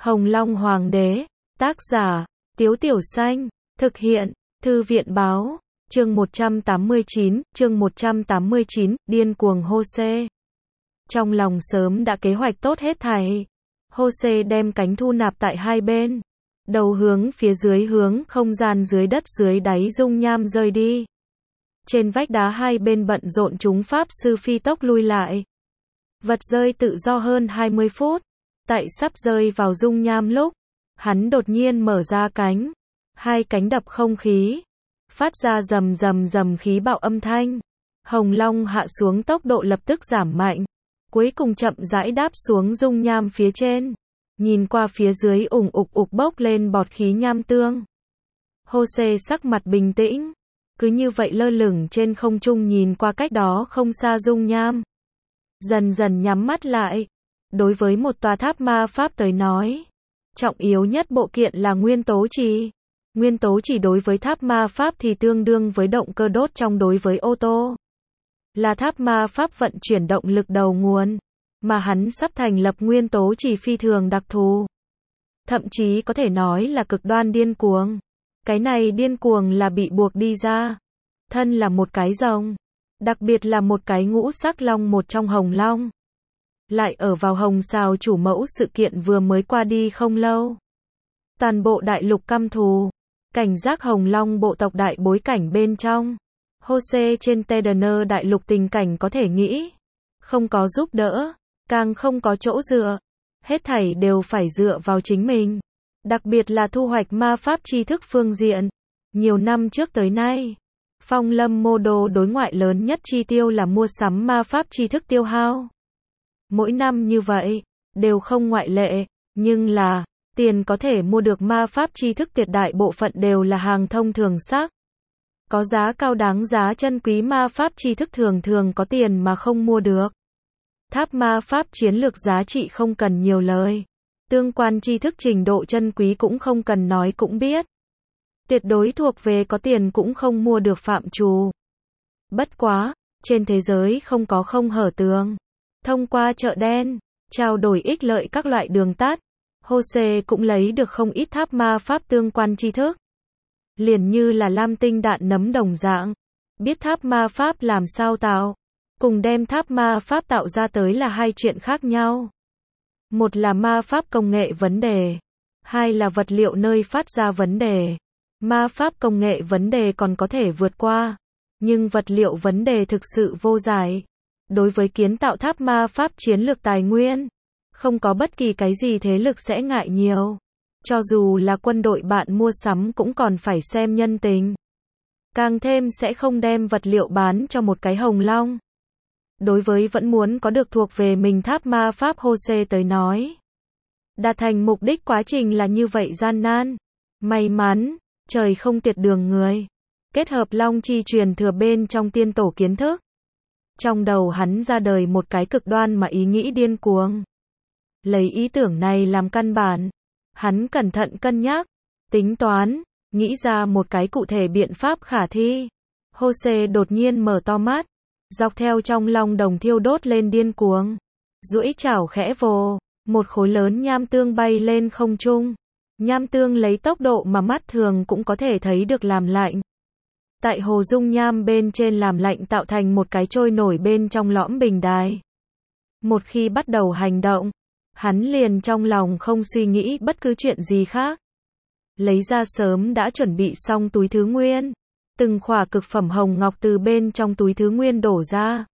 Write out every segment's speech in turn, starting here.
Hồng Long Hoàng đế, tác giả, Tiếu Tiểu Xanh, thực hiện, Thư viện báo, chương 189, điên cuồng Hô-xê. Trong lòng sớm đã kế hoạch tốt hết thảy. Hô-xê đem cánh thu nạp tại hai bên, đầu hướng phía dưới hướng không gian dưới đất dưới đáy dung nham rơi đi. Trên vách đá hai bên bận rộn chúng pháp sư phi tốc lui lại. Vật rơi tự do hơn 20 phút. Tại sắp rơi vào dung nham lúc, hắn đột nhiên mở ra cánh. Hai cánh đập không khí, phát ra rầm rầm rầm khí bạo âm thanh. Hồng Long hạ xuống tốc độ lập tức giảm mạnh, cuối cùng chậm rãi đáp xuống dung nham phía trên. Nhìn qua phía dưới ủng ục bốc lên bọt khí nham tương. Hô-xê sắc mặt bình tĩnh, cứ như vậy lơ lửng trên không trung nhìn qua cách đó không xa dung nham. Dần dần nhắm mắt lại. Đối với một tòa tháp ma pháp tới nói, trọng yếu nhất bộ kiện là nguyên tố trì. Nguyên tố trì đối với tháp ma pháp thì tương đương với động cơ đốt trong đối với ô tô. Là tháp ma pháp vận chuyển động lực đầu nguồn, mà hắn sắp thành lập nguyên tố trì phi thường đặc thù. Thậm chí có thể nói là cực đoan điên cuồng. Cái này điên cuồng là bị buộc đi ra. Thân là một cái rồng, đặc biệt là một cái ngũ sắc long, một trong hồng long. Lại ở vào hồng sào chủ mẫu sự kiện vừa mới qua đi không lâu. Toàn bộ đại lục căm thù, cảnh giác hồng long bộ tộc đại bối cảnh bên trong. Hô-xê trên Tedaner đại lục tình cảnh có thể nghĩ. Không có giúp đỡ, càng không có chỗ dựa. Hết thảy đều phải dựa vào chính mình. Đặc biệt là thu hoạch ma pháp tri thức phương diện. Nhiều năm trước tới nay, Phong Lâm mô đồ đối ngoại lớn nhất chi tiêu là mua sắm ma pháp tri thức tiêu hao. Mỗi năm như vậy, đều không ngoại lệ, nhưng là, tiền có thể mua được ma pháp tri thức tuyệt đại bộ phận đều là hàng thông thường sắc. Có giá cao đáng giá chân quý ma pháp tri thức thường thường có tiền mà không mua được. Tháp ma pháp chiến lược giá trị không cần nhiều lời. Tương quan tri thức trình độ chân quý cũng không cần nói cũng biết. Tuyệt đối thuộc về có tiền cũng không mua được phạm trù. Bất quá, trên thế giới không có không hở tường. Thông qua chợ đen, trao đổi ích lợi các loại đường tắt, Hô-xê cũng lấy được không ít tháp ma pháp tương quan tri thức. Liền như là lam tinh đạn nấm đồng dạng. Biết tháp ma pháp làm sao tạo, cùng đem tháp ma pháp tạo ra tới là hai chuyện khác nhau. Một là ma pháp công nghệ vấn đề, hai là vật liệu nơi phát ra vấn đề. Ma pháp công nghệ vấn đề còn có thể vượt qua, nhưng vật liệu vấn đề thực sự vô giải. Đối với kiến tạo tháp ma pháp chiến lược tài nguyên, không có bất kỳ cái gì thế lực sẽ ngại nhiều. Cho dù là quân đội bạn mua sắm cũng còn phải xem nhân tình. Càng thêm sẽ không đem vật liệu bán cho một cái hồng long. Đối với vẫn muốn có được thuộc về mình tháp ma pháp Hô-xê tới nói, đạt thành mục đích quá trình là như vậy gian nan. May mắn, trời không tiệt đường người. Kết hợp long chi truyền thừa bên trong tiên tổ kiến thức. Trong đầu hắn ra đời một cái cực đoan mà ý nghĩ điên cuồng. Lấy ý tưởng này làm căn bản, hắn cẩn thận cân nhắc, tính toán, nghĩ ra một cái cụ thể biện pháp khả thi. Hô-xê đột nhiên mở to mắt, dọc theo trong long đồng thiêu đốt lên điên cuồng. Duỗi chảo khẽ vồ, một khối lớn nham tương bay lên không trung. Nham tương lấy tốc độ mà mắt thường cũng có thể thấy được làm lạnh. Tại hồ dung nham bên trên làm lạnh tạo thành một cái trôi nổi bên trong lõm bình đài. Một khi bắt đầu hành động, hắn liền trong lòng không suy nghĩ bất cứ chuyện gì khác. Lấy ra sớm đã chuẩn bị xong túi thứ nguyên. Từng khỏa cực phẩm hồng ngọc từ bên trong túi thứ nguyên đổ ra.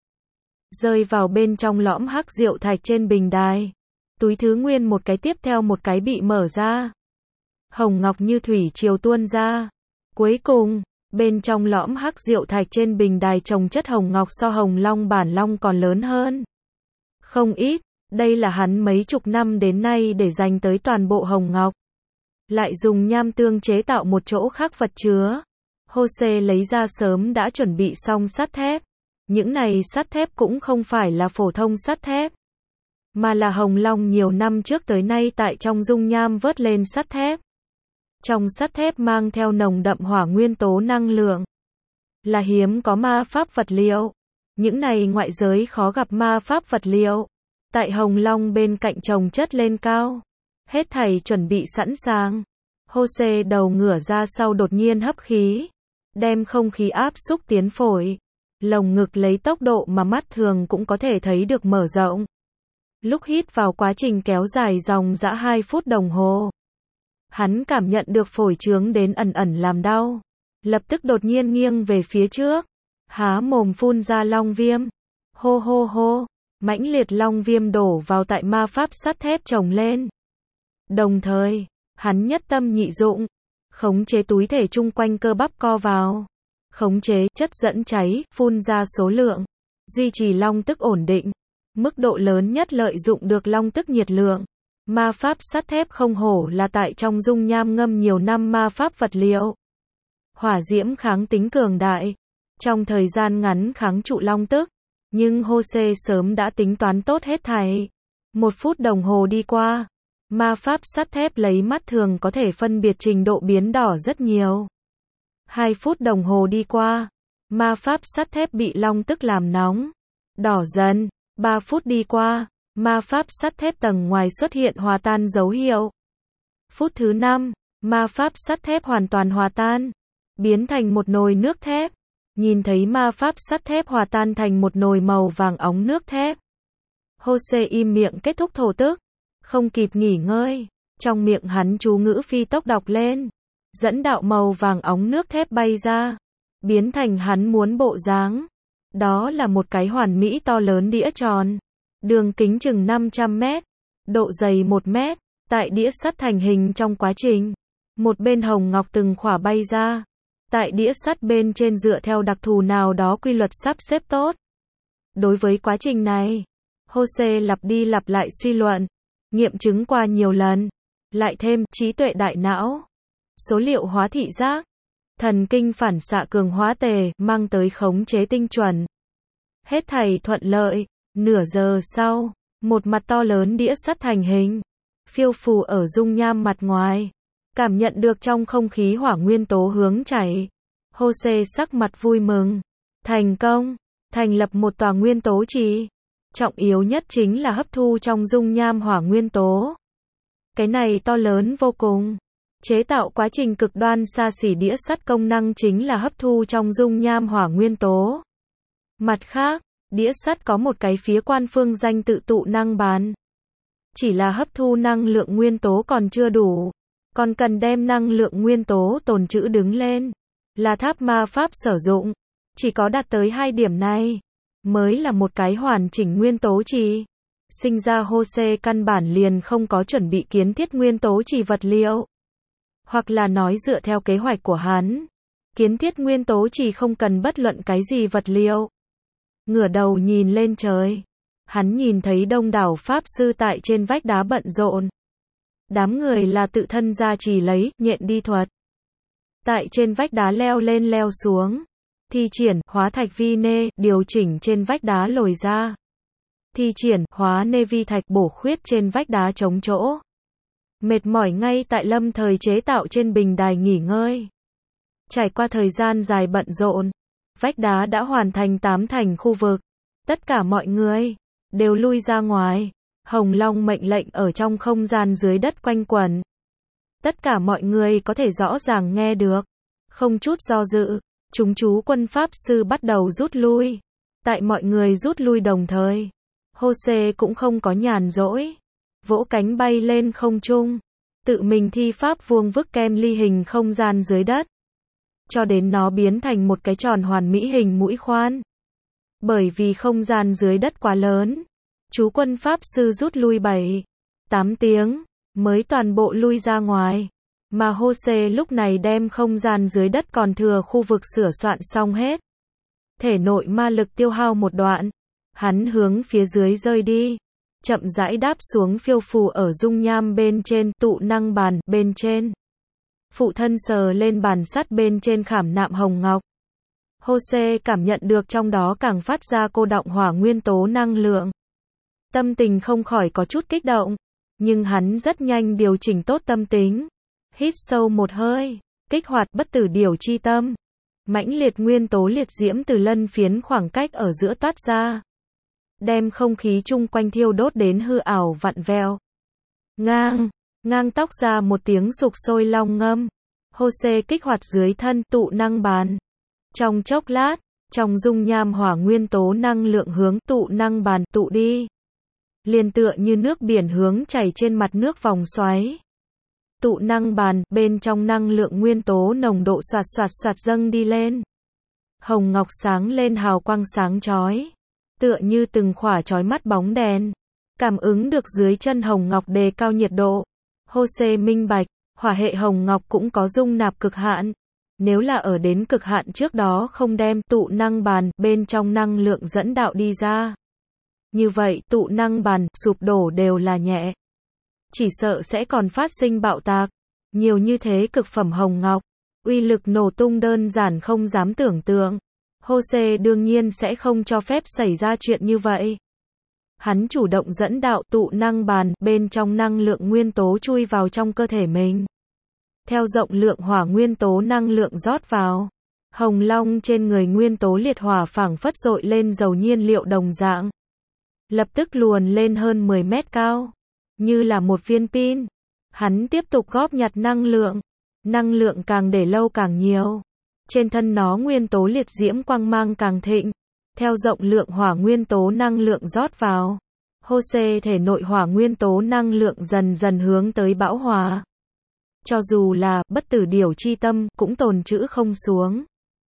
Rơi vào bên trong lõm hắc diệu thạch trên bình đài. Túi thứ nguyên một cái tiếp theo một cái bị mở ra. Hồng ngọc như thủy triều tuôn ra. Cuối cùng, bên trong lõm hắc diệu thạch trên bình đài trồng chất hồng ngọc so hồng long bản long còn lớn hơn. Không ít, đây là hắn mấy chục năm đến nay để dành tới toàn bộ hồng ngọc. Lại dùng nham tương chế tạo một chỗ khác vật chứa. Hô-xê lấy ra sớm đã chuẩn bị xong sắt thép. Những này sắt thép cũng không phải là phổ thông sắt thép, mà là hồng long nhiều năm trước tới nay tại trong dung nham vớt lên sắt thép. Trong sắt thép mang theo nồng đậm hỏa nguyên tố năng lượng. Là hiếm có ma pháp vật liệu. Những này ngoại giới khó gặp ma pháp vật liệu. Tại hồng long bên cạnh chồng chất lên cao. Hết thảy chuẩn bị sẵn sàng. Jose đầu ngửa ra sau đột nhiên hấp khí, đem không khí áp xúc tiến phổi. Lồng ngực lấy tốc độ mà mắt thường cũng có thể thấy được mở rộng. Lúc hít vào quá trình kéo dài dòng dã 2 phút đồng hồ. Hắn cảm nhận được phổi trướng đến ẩn ẩn làm đau. Lập tức đột nhiên nghiêng về phía trước. Há mồm phun ra long viêm. Hô hô hô. Mãnh liệt long viêm đổ vào tại ma pháp sắt thép chồng lên. Đồng thời, hắn nhất tâm nhị dụng. Khống chế túi thể chung quanh cơ bắp co vào. Khống chế chất dẫn cháy, phun ra số lượng. Duy trì long tức ổn định. Mức độ lớn nhất lợi dụng được long tức nhiệt lượng. Ma pháp sắt thép không hổ là tại trong dung nham ngâm nhiều năm ma pháp vật liệu. Hỏa diễm kháng tính cường đại. Trong thời gian ngắn kháng trụ long tức. Nhưng Jose sớm đã tính toán tốt hết thảy. 1 phút đồng hồ đi qua. Ma pháp sắt thép lấy mắt thường có thể phân biệt trình độ biến đỏ rất nhiều. 2 phút đồng hồ đi qua. Ma pháp sắt thép bị long tức làm nóng. Đỏ dần. 3 phút đi qua. Ma pháp sắt thép tầng ngoài xuất hiện hòa tan dấu hiệu. Phút thứ 5. Ma pháp sắt thép hoàn toàn hòa tan. Biến thành một nồi nước thép. Nhìn thấy ma pháp sắt thép hòa tan thành một nồi màu vàng óng nước thép. Jose im miệng kết thúc thổ tức. Không kịp nghỉ ngơi. Trong miệng hắn chú ngữ phi tốc đọc lên. Dẫn đạo màu vàng óng nước thép bay ra. Biến thành hắn muốn bộ dáng. Đó là một cái hoàn mỹ to lớn đĩa tròn. Đường kính chừng 500 mét. Độ dày 1 mét. Tại đĩa sắt thành hình trong quá trình. Một bên hồng ngọc từng khỏa bay ra. Tại đĩa sắt bên trên dựa theo đặc thù nào đó quy luật sắp xếp tốt. Đối với quá trình này, Jose lặp đi lặp lại suy luận. Nghiệm chứng qua nhiều lần. Lại thêm trí tuệ đại não. Số liệu hóa thị giác. Thần kinh phản xạ cường hóa tề mang tới khống chế tinh chuẩn. Hết thảy thuận lợi. Nửa giờ sau, một mặt to lớn đĩa sắt thành hình. Phiêu phù ở dung nham mặt ngoài. Cảm nhận được trong không khí hỏa nguyên tố hướng chảy. Jose sắc mặt vui mừng. Thành công. Thành lập một tòa nguyên tố trì. Trọng yếu nhất chính là hấp thu trong dung nham hỏa nguyên tố. Cái này to lớn vô cùng. Chế tạo quá trình cực đoan xa xỉ đĩa sắt công năng chính là hấp thu trong dung nham hỏa nguyên tố. Mặt khác, đĩa sắt có một cái phía quan phương danh tự tụ năng bàn. Chỉ là hấp thu năng lượng nguyên tố còn chưa đủ. Còn cần đem năng lượng nguyên tố tồn trữ đứng lên. Là tháp ma pháp sử dụng. Chỉ có đạt tới 2 điểm này. Mới là một cái hoàn chỉnh nguyên tố trì. Sinh ra Jose căn bản liền không có chuẩn bị kiến thiết nguyên tố trì vật liệu. Hoặc là nói dựa theo kế hoạch của hắn. Kiến thiết nguyên tố trì không cần bất luận cái gì vật liệu. Ngửa đầu nhìn lên trời. Hắn nhìn thấy đông đảo pháp sư tại trên vách đá bận rộn. Đám người là tự thân gia trì lấy, nhện đi thuật. Tại trên vách đá leo lên leo xuống. Thi triển, hóa thạch vi nê, điều chỉnh trên vách đá lồi ra. Thi triển, hóa nê vi thạch bổ khuyết trên vách đá chống chỗ. Mệt mỏi ngay tại lâm thời chế tạo trên bình đài nghỉ ngơi. Trải qua thời gian dài bận rộn. Vách đá đã hoàn thành 8 thành khu vực. Tất cả mọi người đều lui ra ngoài. Hồng Long mệnh lệnh ở trong không gian dưới đất quanh quẩn. Tất cả mọi người có thể rõ ràng nghe được. Không chút do dự, chúng chú quân pháp sư bắt đầu rút lui. Tại mọi người rút lui đồng thời, Jose cũng không có nhàn rỗi. Vỗ cánh bay lên không trung. Tự mình thi pháp vuông vức kem ly hình không gian dưới đất. Cho đến nó biến thành một cái tròn hoàn mỹ hình mũi khoan. Bởi vì không gian dưới đất quá lớn. Chú quân pháp sư rút lui 7-8 tiếng, mới toàn bộ lui ra ngoài. Mà Jose lúc này đem không gian dưới đất còn thừa khu vực sửa soạn xong hết. Thể nội ma lực tiêu hao một đoạn. Hắn hướng phía dưới rơi đi. Chậm rãi đáp xuống phiêu phù ở dung nham bên trên tụ năng bàn bên trên. Phụ thân sờ lên bàn sắt bên trên khảm nạm hồng ngọc. Jose cảm nhận được trong đó càng phát ra cô đọng hỏa nguyên tố năng lượng. Tâm tình không khỏi có chút kích động. Nhưng hắn rất nhanh điều chỉnh tốt tâm tính. Hít sâu một hơi. Kích hoạt bất tử điều chi tâm. Mãnh liệt nguyên tố liệt diễm từ lân phiến khoảng cách ở giữa toát ra. Đem không khí chung quanh thiêu đốt đến hư ảo vặn vẹo. Ngang, Ngang tóc ra một tiếng sục sôi long ngâm. Jose kích hoạt dưới thân tụ năng bàn. Trong chốc lát, trong dung nham hỏa nguyên tố năng lượng hướng tụ năng bàn tụ đi. Liền tựa như nước biển hướng chảy trên mặt nước vòng xoáy. Tụ năng bàn, bên trong năng lượng nguyên tố nồng độ xoạt xoạt xoạt dâng đi lên. Hồng ngọc sáng lên hào quang sáng chói. Tựa như từng khỏa chói mắt bóng đèn. Cảm ứng được dưới chân hồng ngọc đề cao nhiệt độ. Jose minh bạch, hỏa hệ hồng ngọc cũng có dung nạp cực hạn. Nếu là ở đến cực hạn trước đó không đem tụ năng bàn bên trong năng lượng dẫn đạo đi ra. Như vậy tụ năng bàn sụp đổ đều là nhẹ. Chỉ sợ sẽ còn phát sinh bạo tạc. Nhiều như thế cực phẩm hồng ngọc. Uy lực nổ tung đơn giản không dám tưởng tượng. Jose đương nhiên sẽ không cho phép xảy ra chuyện như vậy. Hắn chủ động dẫn đạo tụ năng bàn bên trong năng lượng nguyên tố chui vào trong cơ thể mình. Theo rộng lượng hỏa nguyên tố năng lượng rót vào, hồng long trên người nguyên tố liệt hỏa phảng phất dội lên dầu nhiên liệu đồng dạng. Lập tức luồn lên hơn 10 mét cao, như là một viên pin. Hắn tiếp tục góp nhặt năng lượng càng để lâu càng nhiều. Trên thân nó nguyên tố liệt diễm quang mang càng thịnh. Theo rộng lượng hỏa nguyên tố năng lượng rót vào, Jose thể nội hỏa nguyên tố năng lượng dần dần hướng tới bão hòa. Cho dù là bất tử điểu chi tâm cũng tồn trữ không xuống.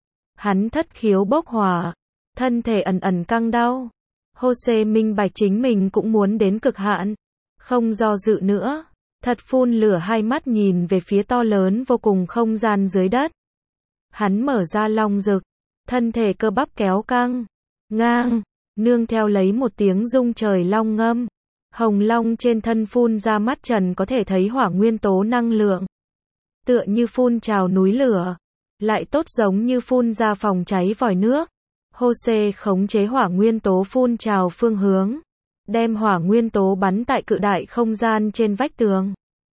Hắn thất khiếu bốc hỏa, thân thể ẩn ẩn căng đau. Jose minh bạch chính mình cũng muốn đến cực hạn, không do dự nữa, thật phun lửa hai mắt nhìn về phía to lớn vô cùng không gian dưới đất. Hắn mở ra long rực, thân thể cơ bắp kéo căng, ngang, nương theo lấy một tiếng rung trời long ngâm. Hồng long trên thân phun ra mắt trần có thể thấy hỏa nguyên tố năng lượng. Tựa như phun trào núi lửa, lại tốt giống như phun ra phòng cháy vòi nước. Jose khống chế hỏa nguyên tố phun trào phương hướng, đem hỏa nguyên tố bắn tại cự đại không gian trên vách tường.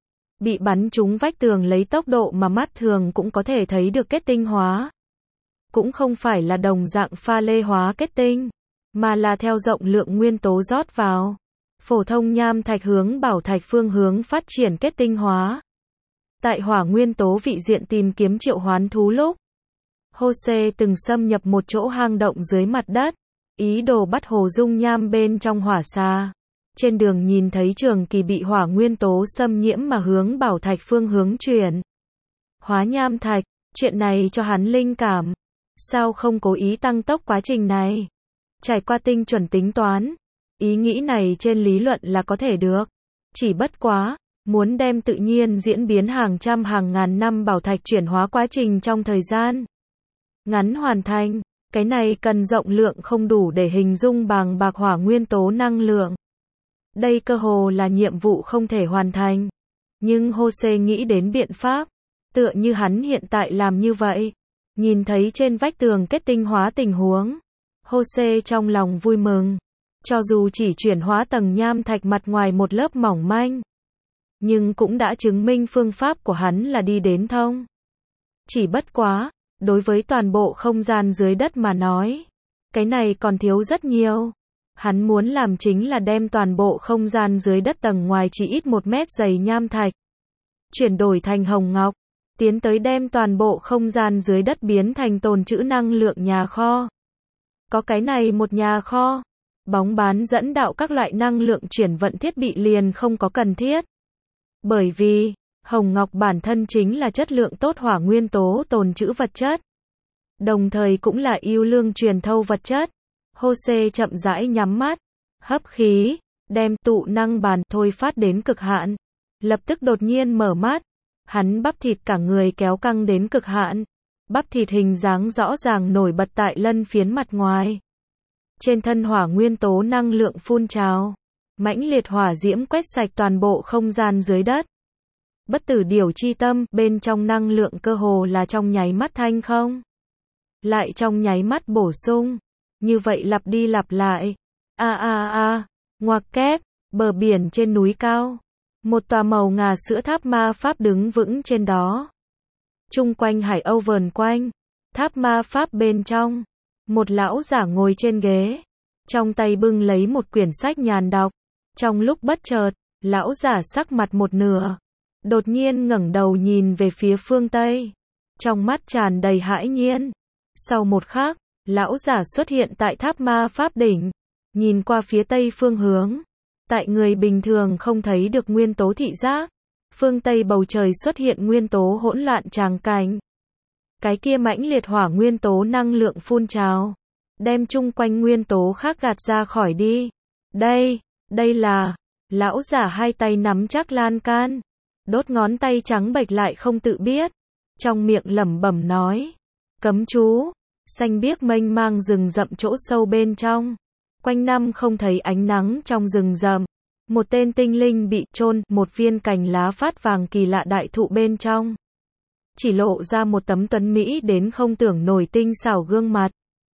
Bị bắn trúng vách tường lấy tốc độ mà mắt thường cũng có thể thấy được kết tinh hóa. Cũng không phải là đồng dạng pha lê hóa kết tinh, mà là theo rộng lượng nguyên tố rót vào. Phổ thông nham thạch hướng bảo thạch phương hướng phát triển kết tinh hóa. Tại hỏa nguyên tố vị diện tìm kiếm triệu hoán thú lúc, Jose từng xâm nhập một chỗ hang động dưới mặt đất, ý đồ bắt hồ dung nham bên trong hỏa xa. Trên đường nhìn thấy Trường Kỳ bị hỏa nguyên tố xâm nhiễm mà hướng bảo thạch phương hướng chuyển hóa nham thạch, chuyện này cho hắn linh cảm. Sao không cố ý tăng tốc quá trình này? Trải qua tinh chuẩn tính toán, ý nghĩ này trên lý luận là có thể được. Chỉ bất quá, muốn đem tự nhiên diễn biến hàng trăm hàng ngàn năm bảo thạch chuyển hóa quá trình trong thời gian ngắn hoàn thành, cái này cần rộng lượng không đủ để hình dung bàng bạc hỏa nguyên tố năng lượng. Đây cơ hồ là nhiệm vụ không thể hoàn thành. Nhưng Jose nghĩ đến biện pháp, tựa như hắn hiện tại làm như vậy. Nhìn thấy trên vách tường kết tinh hóa tình huống, Jose trong lòng vui mừng. Cho dù chỉ chuyển hóa tầng nham thạch mặt ngoài một lớp mỏng manh, nhưng cũng đã chứng minh phương pháp của hắn là đi đến thông. Chỉ bất quá, đối với toàn bộ không gian dưới đất mà nói, cái này còn thiếu rất nhiều. Hắn muốn làm chính là đem toàn bộ không gian dưới đất tầng ngoài chỉ ít 1 mét dày nham thạch, chuyển đổi thành hồng ngọc, tiến tới đem toàn bộ không gian dưới đất biến thành tồn trữ năng lượng nhà kho. Có cái này một nhà kho, bóng bán dẫn đạo các loại năng lượng chuyển vận thiết bị liền không có cần thiết. Bởi vì, hồng ngọc bản thân chính là chất lượng tốt hỏa nguyên tố tồn trữ vật chất, đồng thời cũng là ưu lương truyền thâu vật chất. Jose chậm rãi nhắm mắt, hấp khí, đem tụ năng bàn thôi phát đến cực hạn. Lập tức đột nhiên mở mắt, hắn bắp thịt cả người kéo căng đến cực hạn. Bắp thịt hình dáng rõ ràng nổi bật tại lân phiến mặt ngoài. Trên thân hỏa nguyên tố năng lượng phun trào, mãnh liệt hỏa diễm quét sạch toàn bộ không gian dưới đất. Bất tử điểu chi tâm, bên trong năng lượng cơ hồ là trong nháy mắt thanh không, lại trong nháy mắt bổ sung. Như vậy lặp đi lặp lại. Ngoặc kép, bờ biển trên núi cao. Một tòa màu ngà sữa tháp ma pháp đứng vững trên đó. Chung quanh hải âu vờn quanh. Tháp ma pháp bên trong. Một lão giả ngồi trên ghế. Trong tay bưng lấy một quyển sách nhàn đọc. Trong lúc bất chợt, lão giả sắc mặt một nửa. đột nhiên ngẩng đầu nhìn về phía phương Tây. Trong mắt tràn đầy hãi nhiên. Sau một khắc, lão giả xuất hiện tại tháp ma pháp đỉnh. Nhìn qua phía Tây phương hướng. Tại người bình thường không thấy được nguyên tố thị giác. Phương Tây bầu trời xuất hiện nguyên tố hỗn loạn tràng cảnh. Cái kia mãnh liệt hỏa nguyên tố năng lượng phun trào. Đem chung quanh nguyên tố khác gạt ra khỏi đi. Đây là... Lão giả hai tay nắm chắc lan can. Đốt ngón tay trắng bệch lại không tự biết. Trong miệng lẩm bẩm nói. Cấm chú. Xanh biếc mênh mang rừng rậm chỗ sâu bên trong. Quanh năm không thấy ánh nắng trong rừng rậm. Một tên tinh linh bị chôn một viên cành lá phát vàng kỳ lạ đại thụ bên trong. Chỉ lộ ra một tấm tuấn mỹ đến không tưởng nổi tinh xảo gương mặt.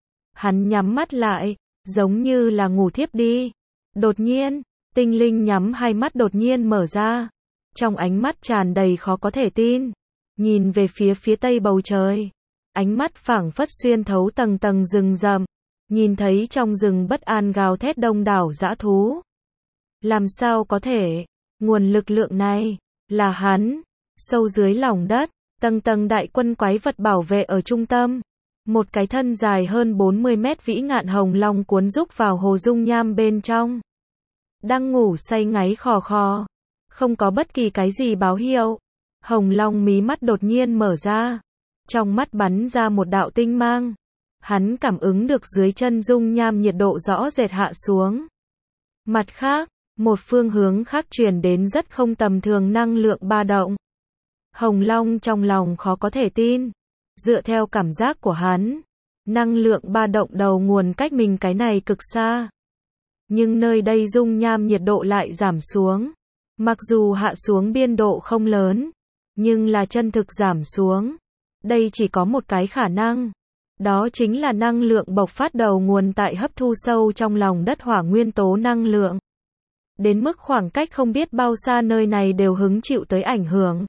Hắn nhắm mắt lại, giống như là ngủ thiếp đi. Đột nhiên, tinh linh nhắm hai mắt đột nhiên mở ra. Trong ánh mắt tràn đầy khó có thể tin. Nhìn về phía tây bầu trời. Ánh mắt phảng phất xuyên thấu tầng tầng rừng rậm. Nhìn thấy trong rừng bất an gào thét đông đảo dã thú. Làm sao có thể? Nguồn lực lượng này là hắn. Sâu dưới lòng đất, tầng tầng đại quân quái vật bảo vệ ở trung tâm. Một cái thân dài hơn 40 mét vĩ ngạn hồng long cuốn rúc vào hồ dung nham bên trong. Đang ngủ say ngáy khò khò. Không có bất kỳ cái gì báo hiệu. Hồng long mí mắt đột nhiên mở ra. Trong mắt bắn ra một đạo tinh mang. Hắn cảm ứng được dưới chân dung nham nhiệt độ rõ rệt hạ xuống. Mặt khác, một phương hướng khác truyền đến rất không tầm thường năng lượng ba động. Hồng Long trong lòng khó có thể tin. Dựa theo cảm giác của hắn, năng lượng ba động đầu nguồn cách mình cái này cực xa. Nhưng nơi đây dung nham nhiệt độ lại giảm xuống. Mặc dù hạ xuống biên độ không lớn, nhưng là chân thực giảm xuống. Đây chỉ có một cái khả năng. Đó chính là năng lượng bộc phát đầu nguồn tại hấp thu sâu trong lòng đất hỏa nguyên tố năng lượng. Đến mức khoảng cách không biết bao xa nơi này đều hứng chịu tới ảnh hưởng.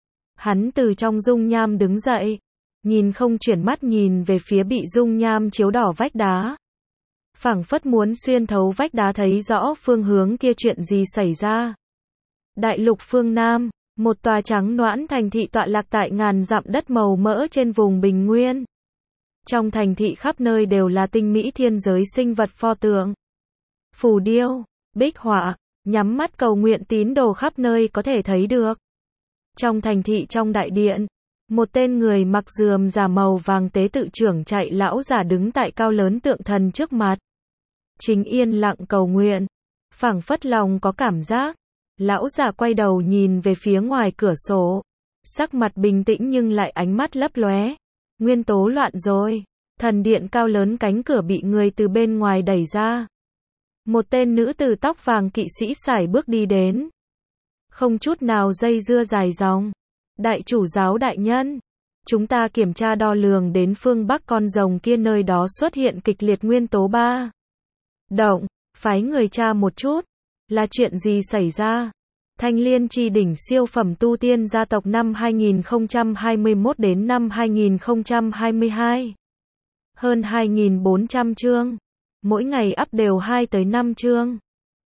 Hắn từ trong dung nham đứng dậy. Nhìn không chuyển mắt nhìn về phía bị dung nham chiếu đỏ vách đá. Phảng phất muốn xuyên thấu vách đá thấy rõ phương hướng kia chuyện gì xảy ra. Đại lục phương Nam, một tòa trắng noãn thành thị tọa lạc tại ngàn dặm đất màu mỡ trên vùng bình nguyên. Trong thành thị khắp nơi đều là tinh mỹ thiên giới sinh vật pho tượng. Phù điêu, bích họa, nhắm mắt cầu nguyện tín đồ khắp nơi có thể thấy được. Trong thành thị trong đại điện, một tên người mặc rườm rà màu vàng tế tự trưởng chạy lão giả đứng tại cao lớn tượng thần trước mặt. Chính yên lặng cầu nguyện, phảng phất lòng có cảm giác. Lão giả quay đầu nhìn về phía ngoài cửa sổ. Sắc mặt bình tĩnh nhưng lại ánh mắt lấp lóe. Nguyên tố loạn rồi. Thần điện cao lớn cánh cửa bị người từ bên ngoài đẩy ra. Một tên nữ tử tóc vàng kỵ sĩ sải bước đi đến. Không chút nào dây dưa dài dòng. Đại chủ giáo đại nhân. Chúng ta kiểm tra đo lường đến phương Bắc con rồng kia nơi đó xuất hiện kịch liệt nguyên tố ba động. Phái người tra một chút. Là chuyện gì xảy ra? Thanh Liên Chi đỉnh siêu phẩm tu tiên gia tộc năm 2021 đến năm 2022. Hơn 2.400 chương. Mỗi ngày up đều 2 tới 5 chương.